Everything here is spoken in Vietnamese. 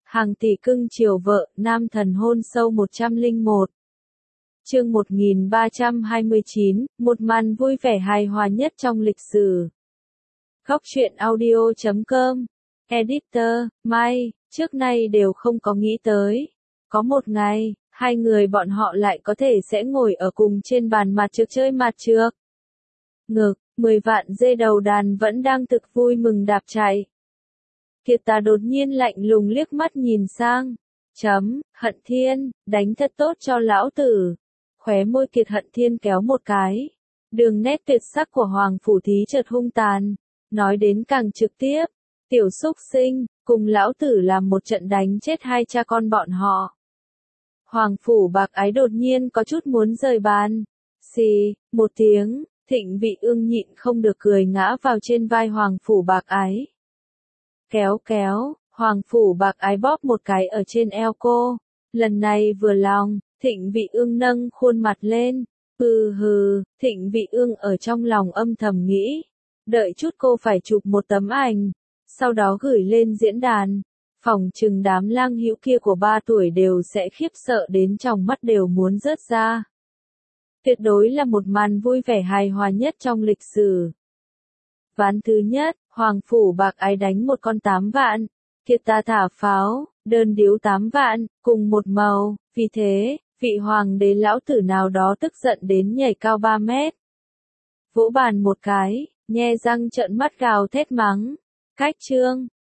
Hàng tỷ cưng chiều vợ, nam thần hôn sâu 101. Chương 1329, một màn vui vẻ hài hòa nhất trong lịch sử. Góc truyện audio.com. Editor, Mai, trước nay đều không có nghĩ tới. Có một ngày, hai người bọn họ lại có thể sẽ ngồi ở cùng trên bàn mặt trược chơi mặt trược. Ngực, 10 vạn dê đầu đàn vẫn đang thực vui mừng đạp chạy. Kiệt Tà đột nhiên lạnh lùng liếc mắt nhìn sang. Hận Thiên, đánh thật tốt cho lão tử. Khóe môi Kiệt Hận Thiên kéo một cái. Đường nét tuyệt sắc của Hoàng Phủ Thí chợt hung tàn. Nói đến càng trực tiếp. Tiểu xúc sinh, cùng lão tử làm một trận đánh chết hai cha con bọn họ. Hoàng Phủ Bạc Ái đột nhiên có chút muốn rời bàn. Xì, một tiếng, Thịnh Vị Ương nhịn không được cười ngã vào trên vai Hoàng Phủ Bạc Ái. Kéo, Hoàng Phủ Bạc Ái bóp một cái ở trên eo cô. Lần này vừa lòng, Thịnh Vị Ương nâng khuôn mặt lên. Thịnh Vị Ương ở trong lòng âm thầm nghĩ. Đợi chút cô phải chụp một tấm ảnh, sau đó gửi lên diễn đàn. Phòng trừng đám lang hữu kia của 3 tuổi đều sẽ khiếp sợ đến trong mắt đều muốn rớt ra. Tuyệt đối là một màn vui vẻ hài hòa nhất trong lịch sử. Ván thứ nhất, Hoàng Phủ Bạc Ái đánh một con 8 vạn. Kiệt Tà thả pháo, đơn điếu 8 vạn, cùng một màu. Vì thế, vị hoàng đế lão tử nào đó tức giận đến nhảy cao 3 mét. Vỗ bàn một cái, nhe răng trợn mắt gào thét mắng. Cách chương,